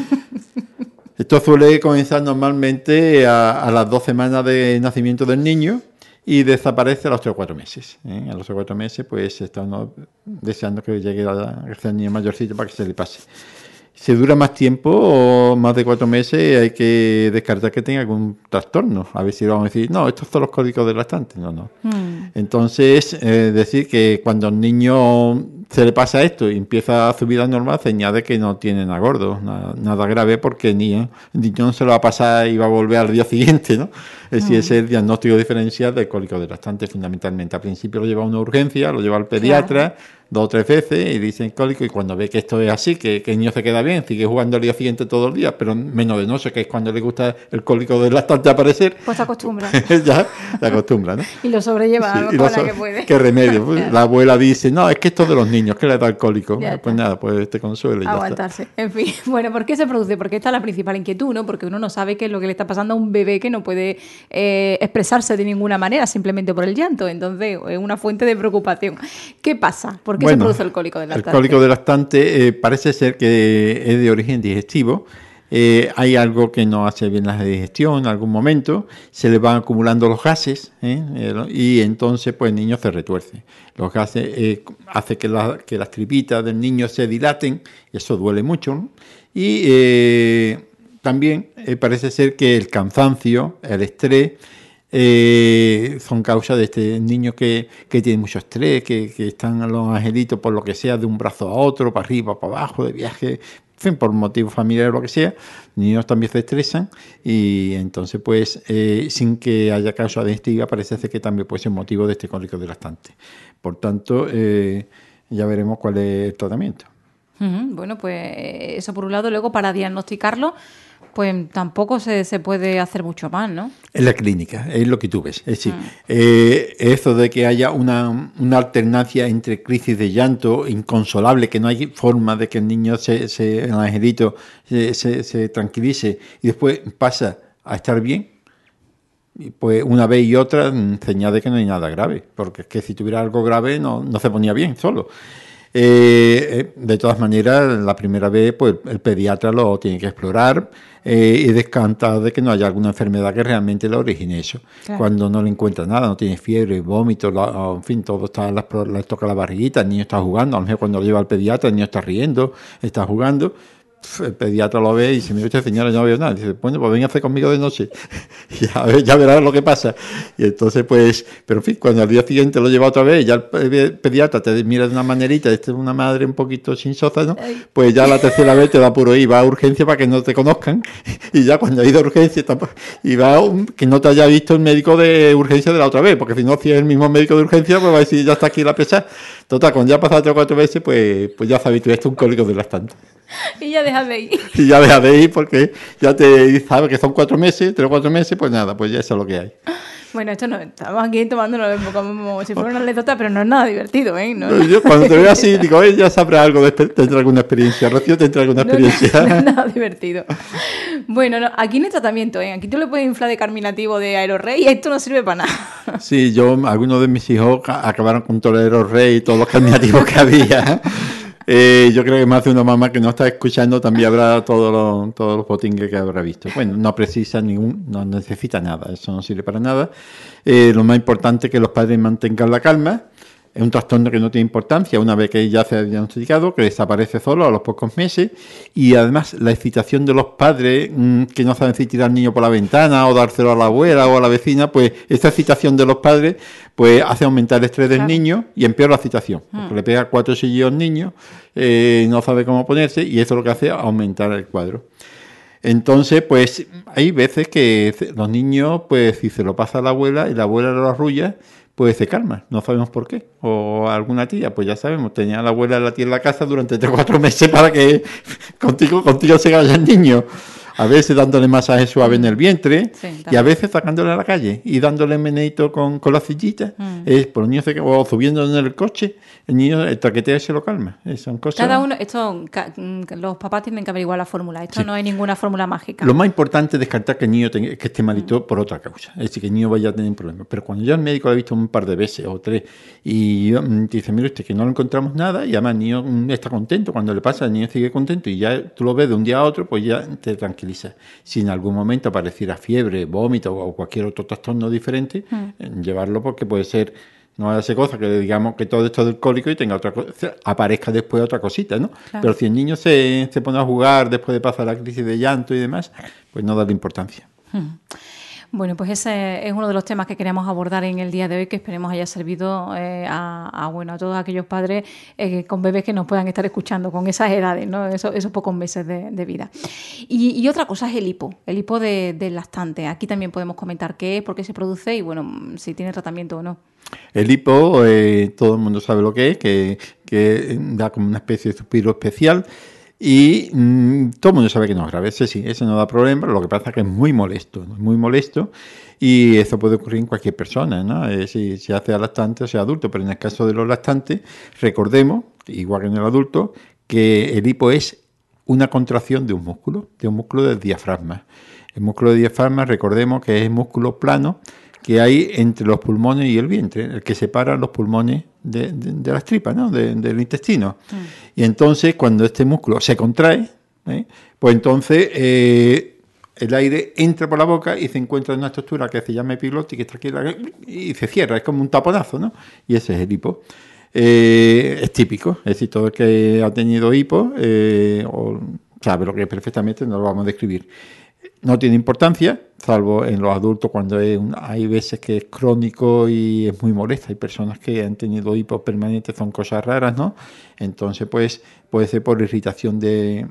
Esto suele comenzar normalmente a las 2 semanas de nacimiento del niño y desaparece a los 3 o 4 meses. A los 3 o 4 meses, pues está uno deseando que llegue a ser niño mayorcito para que se le pase. Si dura más tiempo, o más de 4 meses, hay que descartar que tenga algún trastorno. A ver si vamos a decir, no, estos son los cólicos del lactante. No. Entonces, decir que cuando al niño se le pasa esto y empieza su vida normal, señala de que no tiene nada gordo, nada grave, porque el niño no se lo va a pasar y va a volver al día siguiente, ¿no? Es decir, ese es el diagnóstico diferencial del cólico del lactante, fundamentalmente. Al principio lo lleva a una urgencia, lo lleva al pediatra, 2 o 3 veces, y dicen cólico, y cuando ve que esto es así, que el niño se queda bien, sigue jugando al día siguiente todo el día, pero menos de noche, que es cuando le gusta el cólico del lactante aparecer. Pues se acostumbra. Ya se acostumbra, ¿no? Y lo sobrelleva a lo que puede. ¿Qué remedio? Pues, la abuela dice, no, es que esto es de los niños, que le da el cólico. Pues nada, pues te consuela y aguantarse. Ya En está. fin, bueno, ¿por qué se produce? Porque esta es la principal inquietud, ¿no? Porque uno no sabe qué es lo que le está pasando a un bebé que no puede expresarse de ninguna manera simplemente por el llanto. Entonces, es una fuente de preocupación. ¿Qué pasa? ¿Por qué se produce el cólico del lactante? El cólico del lactante parece ser que es de origen digestivo. Hay algo que no hace bien la digestión en algún momento, se le van acumulando los gases y entonces pues el niño se retuerce. Los gases hacen que las tripitas del niño se dilaten y eso duele mucho, ¿no? Y también parece ser que el cansancio, el estrés, son causa de este niño que tiene mucho estrés, que están los angelitos por lo que sea de un brazo a otro, para arriba, para abajo, de viaje, fin, por motivos familiares o lo que sea, los niños también se estresan y entonces, pues, sin que haya causa digestiva, parece ser que también puede ser motivo de este cólico de lactante. Por tanto, ya veremos cuál es el tratamiento. Bueno, pues eso por un lado. Luego, para diagnosticarlo, pues tampoco se puede hacer mucho más, ¿no? En la clínica, es lo que tú ves. Es decir, eso de que haya una alternancia entre crisis de llanto inconsolable, que no hay forma de que el niño, el angelito, se tranquilice y después pasa a estar bien, pues una vez y otra, señal de que no hay nada grave, porque es que si tuviera algo grave no se ponía bien solo. De todas maneras, la primera vez, pues el pediatra lo tiene que explorar y descartar de que no haya alguna enfermedad que realmente le origine eso. Claro. Cuando no le encuentra nada, no tiene fiebre, vómitos, en fin, todo está, le toca la barriguita, el niño está jugando, a lo mejor cuando lo lleva al pediatra, el niño está riendo, está jugando. El pediatra lo ve y dice, mira usted, señora, yo no veo nada. Dice, bueno, pues véngase conmigo de noche. ya verás lo que pasa. Y entonces, pues, pero en fin, cuando al día siguiente lo lleva otra vez, ya el pediatra te mira de una manerita, esta es una madre un poquito chinzosa, ¿no? Pues ya la tercera vez te da puro ir, va a urgencia para que no te conozcan. Y ya cuando ha ido a urgencia, y va que no te haya visto el médico de urgencia de la otra vez, porque si no, si es el mismo médico de urgencia, pues va a decir, ya está aquí la pesada. Total, cuando ya ha pasado 3 o 4 veces, pues ya sabes tú, esto es un cólico de lactante. Y ya dejas de ir. Y ya dejas de ir porque ya te sabes que son 4 meses, 3 o 4 meses, pues nada, pues ya eso es lo que hay. Bueno, esto no, estamos aquí tomándolo como si fuera una anécdota, pero no es nada divertido, ¿eh? No, yo cuando te veo así, digo, ya sabrá algo, tendrá alguna experiencia. Rocío tendrá alguna experiencia. No es nada divertido. Bueno, aquí no hay tratamiento, ¿eh? Aquí tú le puedes inflar de carminativo de Aerorrey y esto no sirve para nada. Sí, algunos de mis hijos acabaron con todo el Aerorrey y todos los carminativos que había. Yo creo que más de una mamá que no está escuchando también habrá todos los potingues que habrá visto. Bueno, no precisa no necesita nada, eso no sirve para nada. Lo más importante es que los padres mantengan la calma. Es un trastorno que no tiene importancia una vez que ya se ha diagnosticado, que desaparece solo a los pocos meses, y además la excitación de los padres que no saben si tirar al niño por la ventana o dárselo a la abuela o a la vecina, pues esta excitación de los padres pues hace aumentar el estrés del niño y empeora la excitación, porque le pega 4 chillidos al niño, no sabe cómo ponerse y eso lo que hace es aumentar el cuadro. Entonces, pues hay veces que los niños, pues si se lo pasa a la abuela y la abuela lo arrulla, pues se calma, no sabemos por qué. O alguna tía, pues ya sabemos, tenía a la abuela y la tía en la casa durante 3 o 4 meses para que contigo se vaya el niño. A veces dándole masaje suave en el vientre, sí, y a veces sacándole a la calle y dándole meneito con la sillita. Por los niños o subiendo en el coche, el niño el traquetea y se lo calma. Son cosas... Cada uno, los papás tienen que averiguar la fórmula. Esto sí. No hay ninguna fórmula mágica. Lo más importante es descartar que el niño que esté malito por otra causa. Es decir, que el niño vaya a tener problemas. Pero cuando ya el médico lo ha visto un par de veces o 3 y dice, mire usted, que no le encontramos nada, y además el niño está contento. Cuando le pasa, el niño sigue contento y ya tú lo ves de un día a otro, pues ya te tranquiliza. Si en algún momento apareciera fiebre, vómito o cualquier otro trastorno diferente, llevarlo porque puede ser, no hace cosa que digamos que todo esto del cólico y tenga otra cosa, aparezca después otra cosita, ¿no? Claro. Pero si el niño se pone a jugar después de pasar la crisis de llanto y demás, pues no darle importancia. Bueno, pues ese es uno de los temas que queremos abordar en el día de hoy, que esperemos haya servido a todos aquellos padres con bebés que nos puedan estar escuchando con esas edades, ¿no? Esos pocos meses de vida. Y otra cosa es el hipo del lactante. Aquí también podemos comentar qué es, por qué se produce y, bueno, si tiene tratamiento o no. El hipo, todo el mundo sabe lo que es, que da como una especie de suspiro especial. Y todo el mundo sabe que no es grave, ese no da problema, lo que pasa es que es muy molesto, ¿no? Muy molesto, y eso puede ocurrir en cualquier persona, ¿no? Si se hace a lactante o sea adulto, pero en el caso de los lactantes, recordemos, igual que en el adulto, que el hipo es una contracción de un músculo del diafragma. El músculo del diafragma, recordemos que es el músculo plano que hay entre los pulmones y el vientre, el que separa los pulmones de las tripas, ¿no? Del intestino. Y entonces, cuando este músculo se contrae, pues entonces el aire entra por la boca y se encuentra en una estructura que se llama epiglotis, y se cierra, es como un taponazo, ¿no? Y ese es el hipo. Es típico, es decir, todo el que ha tenido hipo sabe lo que es perfectamente, no lo vamos a describir. no tiene importancia, salvo en los adultos cuando hay veces que es crónico y es muy molesto. Hay personas que han tenido hipo permanente, son cosas raras, ¿no? Entonces, pues, puede ser por irritación de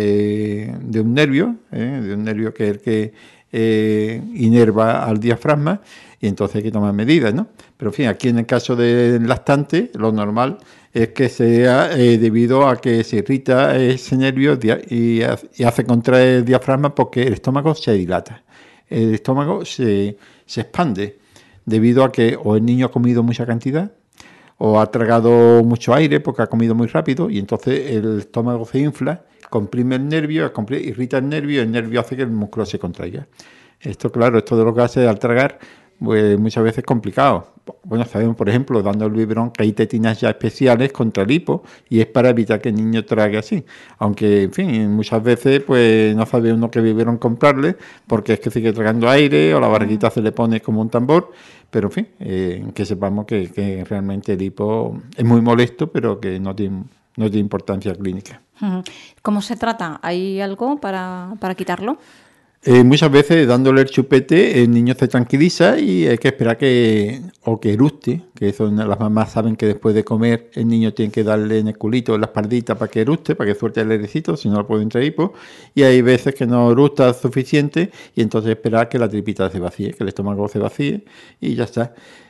un nervio, de un nervio que es el que inerva al diafragma, y entonces hay que tomar medidas, ¿no? Pero, en fin, aquí en el caso del lactante, lo normal es que sea debido a que se irrita ese nervio y hace contraer el diafragma porque el estómago se dilata. El estómago se expande debido a que o el niño ha comido mucha cantidad o ha tragado mucho aire porque ha comido muy rápido y entonces el estómago se infla, comprime el nervio, irrita el nervio hace que el músculo se contraiga. Esto, claro, esto de los gases al tragar, pues muchas veces es complicado. Bueno, sabemos, por ejemplo, dando el biberón, que hay tetinas ya especiales contra el hipo y es para evitar que el niño trague así. Aunque, en fin, muchas veces pues no sabe uno qué biberón comprarle porque es que sigue tragando aire o la barriguita se le pone como un tambor. Pero, en fin, que sepamos que realmente el hipo es muy molesto, pero que no tiene importancia clínica. ¿Cómo se trata? ¿Hay algo para quitarlo? Muchas veces dándole el chupete el niño se tranquiliza y hay que esperar que eructe, que eso las mamás saben que después de comer el niño tiene que darle en el culito, en la espaldita para que eructe, para que suelte el airecito, si no lo puede entrar hipo, y hay veces que no eructa suficiente y entonces esperar que la tripita se vacíe, que el estómago se vacíe y ya está.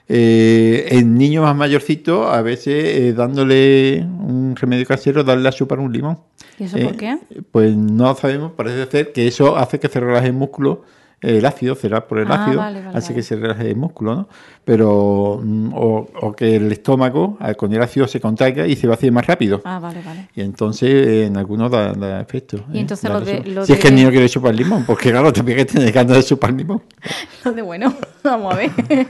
En niños más mayorcitos, a veces dándole un remedio casero, darle a chupar un limón. ¿Y eso por qué? Pues no sabemos, parece ser que eso hace que se relaje el músculo, el ácido, será por el ácido, hace que se relaje el músculo, ¿no? Pero, o que el estómago con el ácido se contraiga y se vacíe más rápido. Vale. Y entonces en algunos da efecto. Y entonces si es que el niño quiere chupar limón, porque claro, te que tener ganas de chupar limón. Lo de bueno, vamos a ver.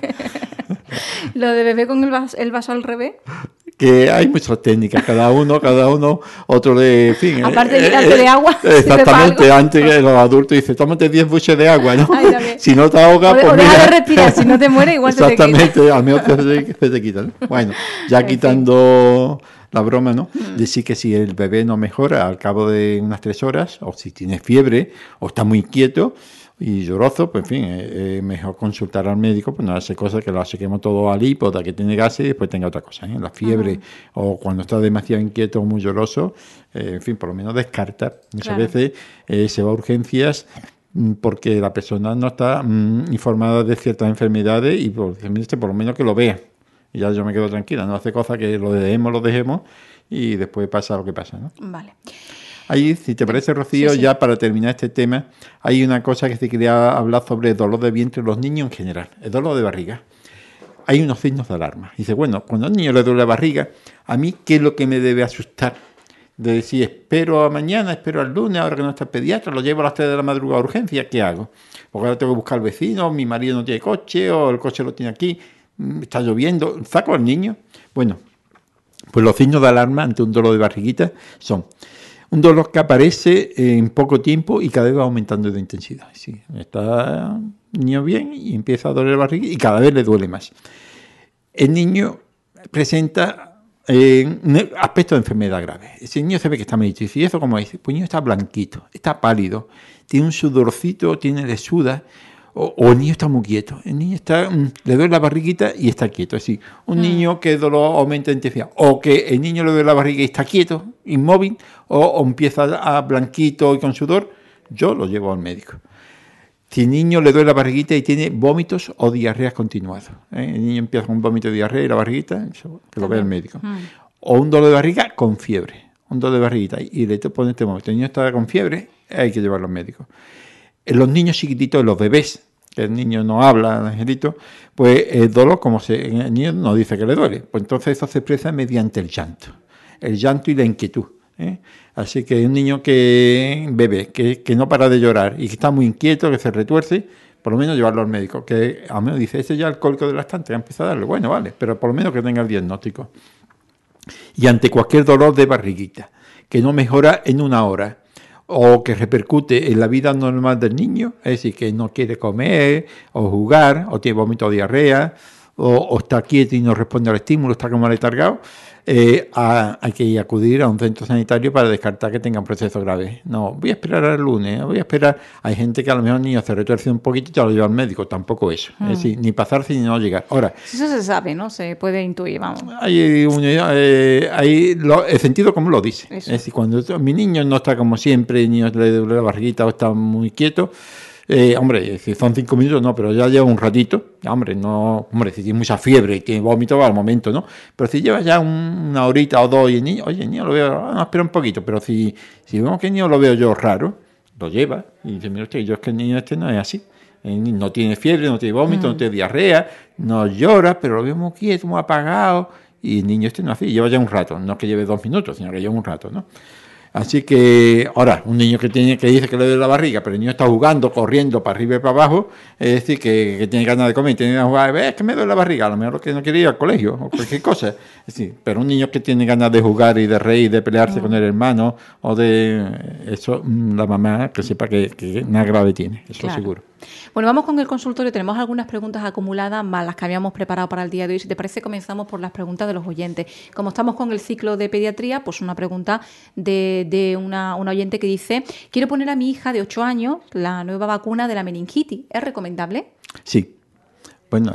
Lo de beber con el vaso al revés. Que hay muchas técnicas, cada uno, otro de, en fin. Aparte de darte de agua. Exactamente, antes que los adultos dicen, tómate 10 buches de agua, ¿no? Ay, si no te ahogas, pues o deja de respirar, si no te mueres, igual se te quita. Exactamente, al menos se te quita, ¿no? Bueno, ya quitando la broma, ¿no? Decir que si el bebé no mejora al cabo de unas 3 horas, o si tiene fiebre, o está muy quieto y lloroso, pues en fin, es mejor consultar al médico, pues no hace cosas que lo saquemos todo al hipo, que tiene gases y después tenga otra cosa, ¿eh? La fiebre o cuando está demasiado inquieto o muy lloroso, en fin, por lo menos descartar. Muchas veces se va a urgencias porque la persona no está informada de ciertas enfermedades y por lo menos que lo vea. Y ya yo me quedo tranquila, no hace cosas que lo dejemos y después pasa lo que pasa, ¿no? Vale. Ahí, si te parece, Rocío, sí. Ya para terminar este tema, hay una cosa que te quería hablar sobre el dolor de vientre en los niños en general, el dolor de barriga. Hay unos signos de alarma. Dice, bueno, cuando a un niño le duele la barriga, ¿a mí qué es lo que me debe asustar? De decir, espero a mañana, espero al lunes, ahora que no está el pediatra, lo llevo a las 3 de la madrugada a urgencia, ¿qué hago? Porque ahora tengo que buscar al vecino, mi marido no tiene coche, o el coche lo tiene aquí, está lloviendo, ¿saco al niño? Bueno, pues los signos de alarma ante un dolor de barriguita son un dolor que aparece en poco tiempo y cada vez va aumentando de intensidad. Sí, está el niño bien y empieza a doler la barriga y cada vez le duele más. El niño presenta un aspecto de enfermedad grave. Ese niño se ve que está malito. ¿Y eso cómo es? Pues el niño está blanquito, está pálido, tiene un sudorcito, le suda, o el niño está muy quieto. El niño le duele la barriguita y está quieto. Es decir, un niño que el dolor aumenta de intensidad, o que el niño le duele la barriga y está quieto, inmóvil, o empieza a blanquito y con sudor, yo lo llevo al médico. Si el niño le duele la barriguita y tiene vómitos o diarreas continuados, el niño empieza con un vómito de diarrea y la barriguita, que lo vea el médico. O un dolor de barriga con fiebre, un dolor de barriguita, y le pone este vómito. El niño está con fiebre, hay que llevarlo al médico. En los niños chiquititos, los bebés, que el niño no habla, el angelito, pues el dolor, el niño no dice que le duele, pues entonces eso se expresa mediante el llanto y la inquietud. Así que un niño bebé, que no para de llorar y que está muy inquieto, que se retuerce, por lo menos llevarlo al médico, que al menos dice, ese ya alcohólico del lactante, que empieza a darle, bueno, vale, pero por lo menos que tenga el diagnóstico. Y ante cualquier dolor de barriguita, que no mejora en 1 hora, o que repercute en la vida normal del niño, es decir, que no quiere comer, o jugar, o tiene vómito o diarrea, o está quieto y no responde al estímulo, está como letargado, hay que acudir a un centro sanitario para descartar que tenga un proceso grave. No, voy a esperar al lunes, voy a esperar. Hay gente que a lo mejor el niño se retuerce un poquito y te lo lleva al médico, tampoco eso. Es decir, ni pasarse ni no llegar. Ahora, eso se sabe, ¿no? Se puede intuir, vamos. El sentido común lo dice. Eso. Es decir, cuando mi niño no está como siempre, el niño le duele la barriguita o está muy quieto, hombre, si son 5 minutos, no, pero ya lleva un ratito, si tiene mucha fiebre y tiene vómito, va al momento, ¿no? Pero si lleva ya una horita o dos y el niño lo veo, no, espera un poquito, pero si vemos que el niño lo veo yo raro, lo lleva y dice, mira usted, yo es que el niño no es así. No tiene fiebre, no tiene vómito, no tiene diarrea, no llora, pero lo veo muy quieto, muy apagado, y el niño no es así, lleva ya un rato, no es que lleve 2 minutos, sino que lleva un rato, ¿no? Así que, ahora, un niño que dice que le duele la barriga, pero el niño está jugando, corriendo para arriba y para abajo, es decir, que tiene ganas de comer, tiene ganas de jugar, es que me duele la barriga, a lo mejor que no quiere ir al colegio o cualquier cosa. Es decir, pero un niño que tiene ganas de jugar y de reír, de pelearse con el hermano, o de eso, la mamá que sepa que nada grave tiene, eso claro. seguro. Bueno, vamos con el consultorio. Tenemos algunas preguntas acumuladas más las que habíamos preparado para el día de hoy. Si te parece, comenzamos por las preguntas de los oyentes. Como estamos con el ciclo de pediatría, pues una pregunta de una oyente que dice: quiero poner a mi hija de 8 años la nueva vacuna de la meningitis. ¿Es recomendable? Sí. Bueno,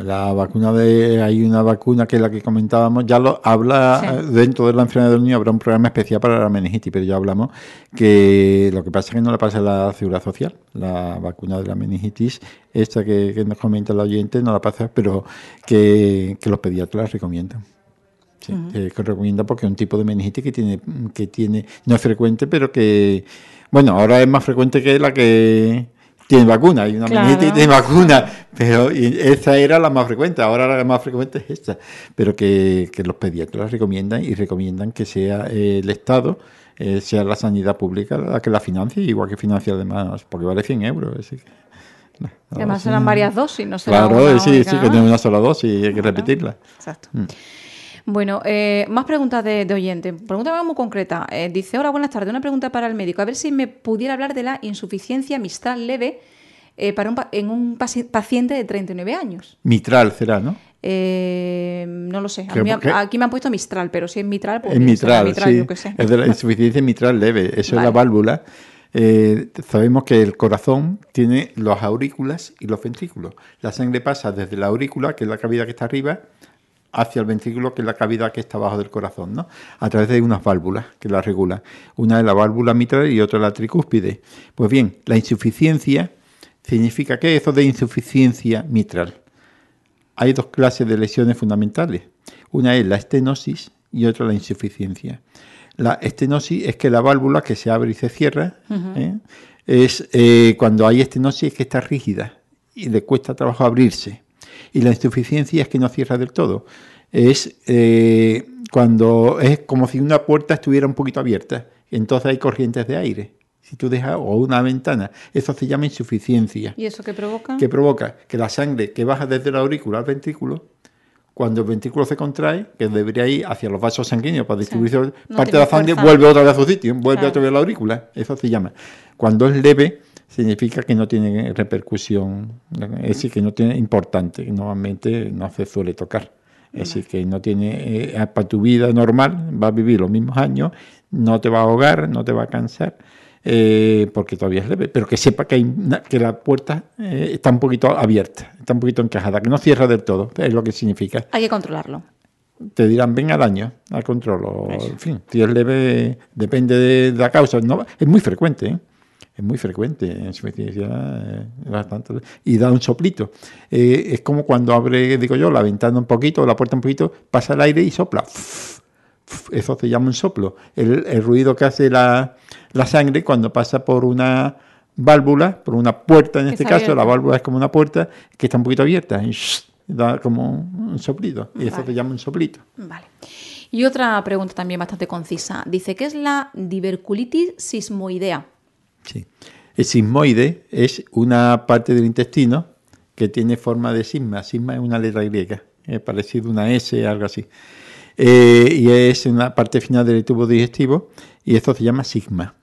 hay una vacuna que es la que comentábamos, ya lo habla, sí. Dentro de la enfermedad del niño habrá un programa especial para la meningitis, pero ya hablamos que lo que pasa es que no le pasa a la Seguridad Social, la vacuna de la meningitis, esta que nos comenta el oyente, no la pasa, pero que los pediatras la recomiendan. Sí, que recomienda porque es un tipo de meningitis que tiene, no es frecuente, pero que, bueno, ahora es más frecuente que la que tiene vacuna, hay una meningitis que tiene vacuna, pero esa era la más frecuente, ahora la más frecuente es esta, pero que los pediatras recomiendan que sea el Estado, sea la sanidad pública la que la financie, igual que financia además, porque vale 100 euros. Así que, además serán varias dosis, no será claro, una sí, única, sí, que no es una sola dosis y hay que repetirla. Exacto. Bueno, más preguntas de oyente. Pregunta muy concreta. Dice: hola, buenas tardes. Una pregunta para el médico. A ver si me pudiera hablar de la insuficiencia mitral leve en un paciente de 39 años. Mitral será, ¿no? No lo sé. Aquí me han puesto Mistral, pero si es mitral, pues es mitral, sí. Yo qué sé. Es de la insuficiencia mitral leve. Eso vale. Es la válvula. Sabemos que el corazón tiene los aurículas y los ventrículos. La sangre pasa desde la aurícula, que es la cavidad que está arriba, hacia el ventrículo, que es la cavidad que está abajo del corazón, ¿no? A través de unas válvulas que la regulan. Una es la válvula mitral y otra la tricúspide. Pues bien, la insuficiencia significa, ¿qué es eso de insuficiencia mitral? Hay 2 clases de lesiones fundamentales. Una es la estenosis y otra la insuficiencia. La estenosis es que la válvula que se abre y se cierra, cuando hay estenosis es que está rígida y le cuesta trabajo abrirse. Y la insuficiencia es que no cierra del todo. Es cuando es como si una puerta estuviera un poquito abierta. Entonces hay corrientes de aire. Si tú dejas o una ventana, eso se llama insuficiencia. ¿Y eso qué provoca? Que provoca que la sangre que baja desde la aurícula al ventrículo, cuando el ventrículo se contrae, que debería ir hacia los vasos sanguíneos para distribuirse parte de la sangre, vuelve otra vez a su sitio, vuelve otra vez a la aurícula. Eso se llama. Cuando es leve, significa que no tiene repercusión, es decir, que no tiene importante, que normalmente no se suele tocar. Es decir, que no tiene, para tu vida normal, vas a vivir los mismos años, no te va a ahogar, no te va a cansar, porque todavía es leve, pero que sepa que la puerta está un poquito abierta, está un poquito encajada, que no cierra del todo, es lo que significa. Hay que controlarlo. Te dirán, ven al año, al control, en fin, si es leve, depende de la causa, no, es muy frecuente, ¿eh? Es muy frecuente, bastante, y da un soplito. Es como cuando abre, digo yo, la ventana un poquito, la puerta un poquito, pasa el aire y sopla. Eso se llama un soplo. El ruido que hace la sangre cuando pasa por una válvula, por una puerta en este caso, abierta. La válvula es como una puerta que está un poquito abierta y da como un soplito. Y eso se llama un soplito. Vale. Y otra pregunta también bastante concisa. Dice, ¿qué es la diverculitis sismoidea? Sí. El sismoide es una parte del intestino que tiene forma de sisma. Sisma es una letra griega, parecido a una S, algo así. Y es una parte final del tubo digestivo y esto se llama sigma.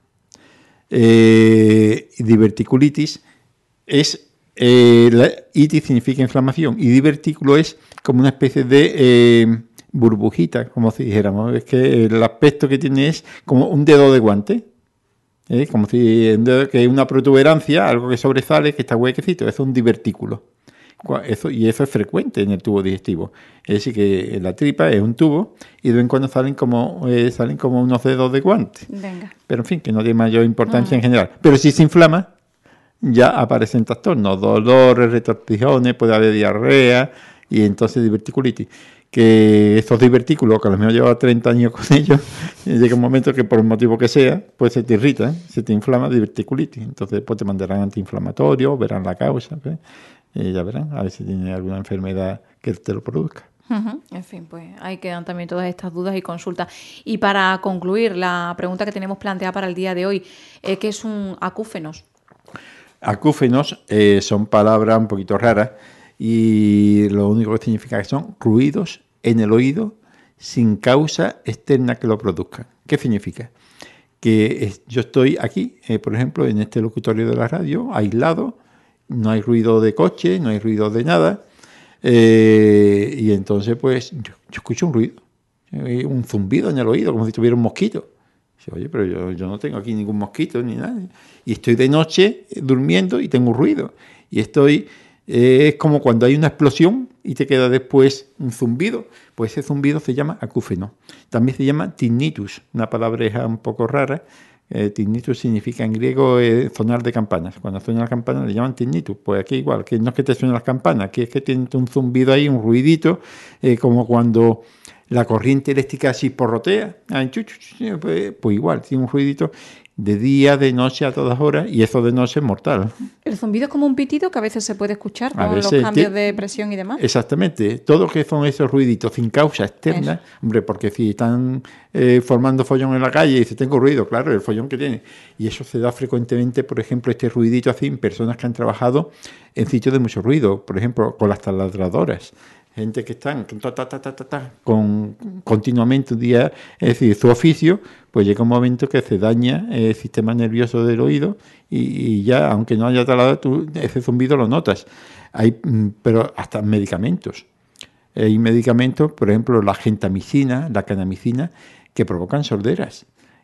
Diverticulitis es, la itis significa inflamación y divertículo es como una especie de burbujita, como si dijéramos. Es que el aspecto que tiene es como un dedo de guante. Como si que es una protuberancia, algo que sobresale, que está huequecito. Eso es un divertículo. Y eso es frecuente en el tubo digestivo. Es decir, que la tripa es un tubo y de vez en cuando salen como unos dedos de guante. Venga. Pero en fin, que no tiene mayor importancia en general. Pero si se inflama, ya aparecen trastornos, dolores, retortijones, puede haber diarrea y entonces diverticulitis. Que estos divertículos, que a lo mejor llevas 30 años con ellos, llega un momento que por el motivo que sea, pues se te irrita, se te inflama diverticulitis. Entonces pues te mandarán antiinflamatorios, verán la causa, y ya verán, a ver si tiene alguna enfermedad que te lo produzca. En fin, pues ahí quedan también todas estas dudas y consultas. Y para concluir, la pregunta que tenemos planteada para el día de hoy, ¿qué es un acúfenos? Acúfenos son palabras un poquito raras y lo único que significa que son ruidos en el oído sin causa externa que lo produzcan. ¿Qué significa? Que yo estoy aquí, por ejemplo, en este locutorio de la radio, aislado, no hay ruido de coche, no hay ruido de nada, y entonces pues yo escucho un ruido, un zumbido en el oído, como si tuviera un mosquito. Dice, oye, pero yo no tengo aquí ningún mosquito ni nada. Y estoy de noche durmiendo y tengo un ruido. Y es como cuando hay una explosión y te queda después un zumbido. Pues ese zumbido se llama acúfeno. También se llama tinnitus, una palabreja un poco rara. Tinnitus significa en griego sonar de campanas. Cuando suena la campana le llaman tinnitus. Pues aquí igual, que no es que te suenen las campanas, que es que tiene un zumbido ahí, un ruidito, como cuando la corriente eléctrica así porrotea, pues igual, tiene un ruidito de día, de noche, a todas horas, y eso de noche es mortal. El zumbido es como un pitido que a veces se puede escuchar con los cambios de presión y demás. Exactamente, todo que son esos ruiditos sin causa externa, eso. Hombre, porque si están formando follón en la calle y dice, tengo ruido, claro, el follón que tiene. Y eso se da frecuentemente, por ejemplo, este ruidito así en personas que han trabajado en sitios de mucho ruido, por ejemplo, con las taladradoras. Gente que están con continuamente un día, es decir, su oficio, pues llega un momento que se daña el sistema nervioso del oído y ya, aunque no haya taladro, tú ese zumbido lo notas. Pero hasta medicamentos. Hay medicamentos, por ejemplo, la gentamicina, la canamicina, que provocan sorderas.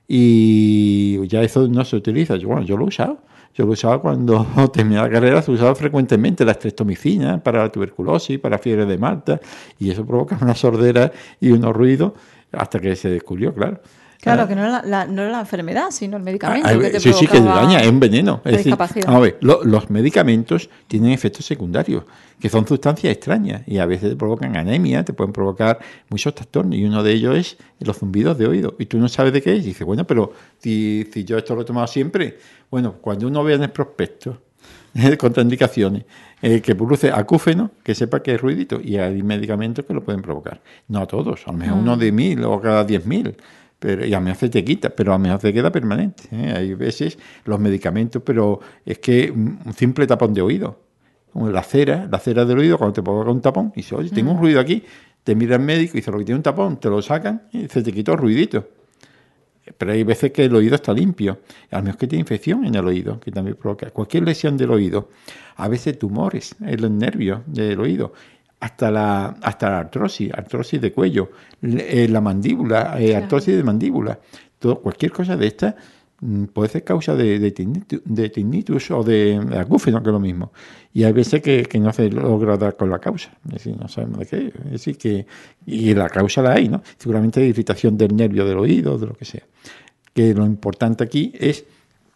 Y ya eso no se utiliza. Yo lo he usado. Yo lo usaba cuando terminé la carrera, se usaba frecuentemente la estreptomicina para la tuberculosis, para la fiebre de Malta, y eso provoca una sordera y unos ruidos hasta que se descubrió, claro. Claro, que no era la enfermedad, sino el medicamento que te sí, que daña, es un veneno. Es decir, discapacidad. A ver, los medicamentos tienen efectos secundarios, que son sustancias extrañas, y a veces te provocan anemia, te pueden provocar muchos trastornos, y uno de ellos es los zumbidos de oído. Y tú no sabes de qué es, y dices, bueno, pero si yo esto lo he tomado siempre. Bueno, cuando uno vea en el prospecto contraindicaciones, que produce acúfeno, que sepa que es ruidito, y hay medicamentos que lo pueden provocar. No a todos, a lo mejor uno de 1000 o cada 10.000. Y a lo mejor se te quita, pero a lo mejor se queda permanente. Hay veces los medicamentos, pero es que un simple tapón de oído, como la cera del oído, cuando te provoca un tapón, y dices, oye, tengo un ruido aquí, te mira el médico y dice, lo que tiene un tapón, te lo sacan y se te quitó el ruidito. Pero hay veces que el oído está limpio, a lo mejor que tiene infección en el oído, que también provoca cualquier lesión del oído, a veces tumores en los nervios del oído, hasta la artrosis de cuello, la mandíbula, claro. Artrosis de mandíbula, cualquier cosa de esta puede ser causa de tinnitus o de acúfeno, que es lo mismo. Y hay veces que no se logra dar con la causa, es decir, no sabemos de qué, es decir, y la causa la hay, ¿no? Seguramente hay irritación del nervio del oído, de lo que sea. Que lo importante aquí es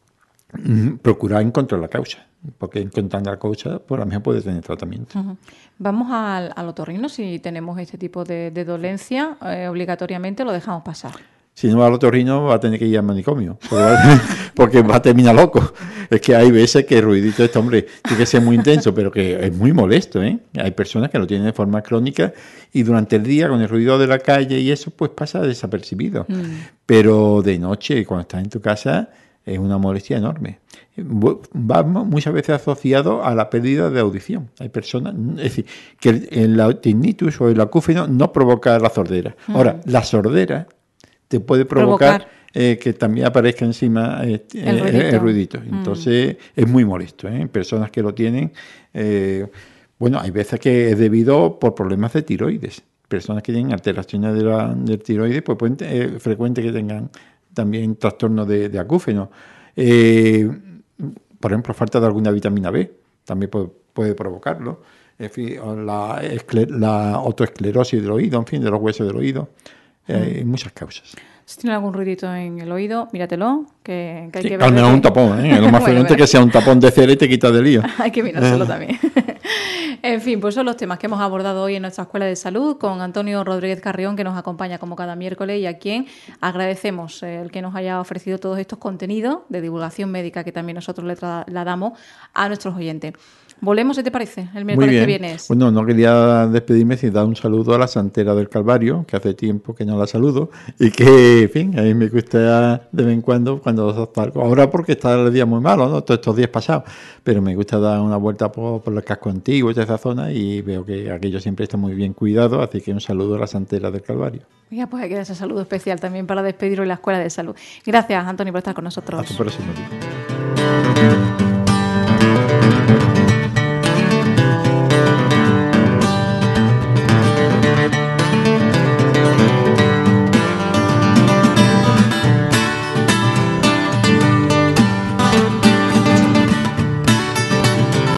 procurar encontrar la causa, porque encontrando la causa, pues a lo mejor puede tener tratamiento. Uh-huh. Vamos al otorrino, si tenemos este tipo de dolencia, obligatoriamente lo dejamos pasar. Si no va al otorrino va a tener que ir al manicomio, porque va a terminar loco. Es que hay veces que el ruidito de este hombre tiene que ser muy intenso, pero que es muy molesto, ¿eh? Hay personas que lo tienen de forma crónica y durante el día con el ruido de la calle y eso pues pasa desapercibido. Pero de noche, cuando estás en tu casa, es una molestia enorme. Va muchas veces asociado a la pérdida de audición. Hay personas, es decir, que el tinnitus o el acúfeno no provoca la sordera. Ahora, la sordera te puede provocar que también aparezca encima el ruidito. Entonces, es muy molesto, ¿eh? Personas que lo tienen, bueno, hay veces que es debido por problemas de tiroides. personas que tienen alteraciones del tiroides, pues pueden frecuente que tengan también trastornos de acúfeno. Por ejemplo, falta de alguna vitamina B también puede provocarlo. En fin, o la otoesclerosis del oído, en fin, de los huesos del oído. Hay muchas causas. Si tiene algún ruidito en el oído, míratelo, que hay Sí, que ver. al menos un tapón, ¿eh? Lo más frecuente es que sea un tapón de cera y te quita de lío. Hay que mirárselo también. En fin, pues son los temas que hemos abordado hoy en nuestra Escuela de Salud con Antonio Rodríguez Carrión, que nos acompaña como cada miércoles y a quien agradecemos el que nos haya ofrecido todos estos contenidos de divulgación médica que también nosotros le trasladamos a nuestros oyentes. Volvemos, ¿qué te parece? El miércoles que viene. Bueno, no quería despedirme sin dar un saludo a la Santera del Calvario, que hace tiempo que no la saludo, y que, en fin, a mí me gusta de vez en cuando salgo. Ahora porque está el día muy malo, ¿no? Todos estos días pasados, pero me gusta dar una vuelta por el casco antiguo y esa zona y veo que aquello siempre está muy bien cuidado, así que un saludo a la Santera del Calvario. Ya, pues hay que dar ese saludo especial también para despedir hoy la Escuela de Salud. Gracias, Antonio, por estar con nosotros. Hasta el próximo día.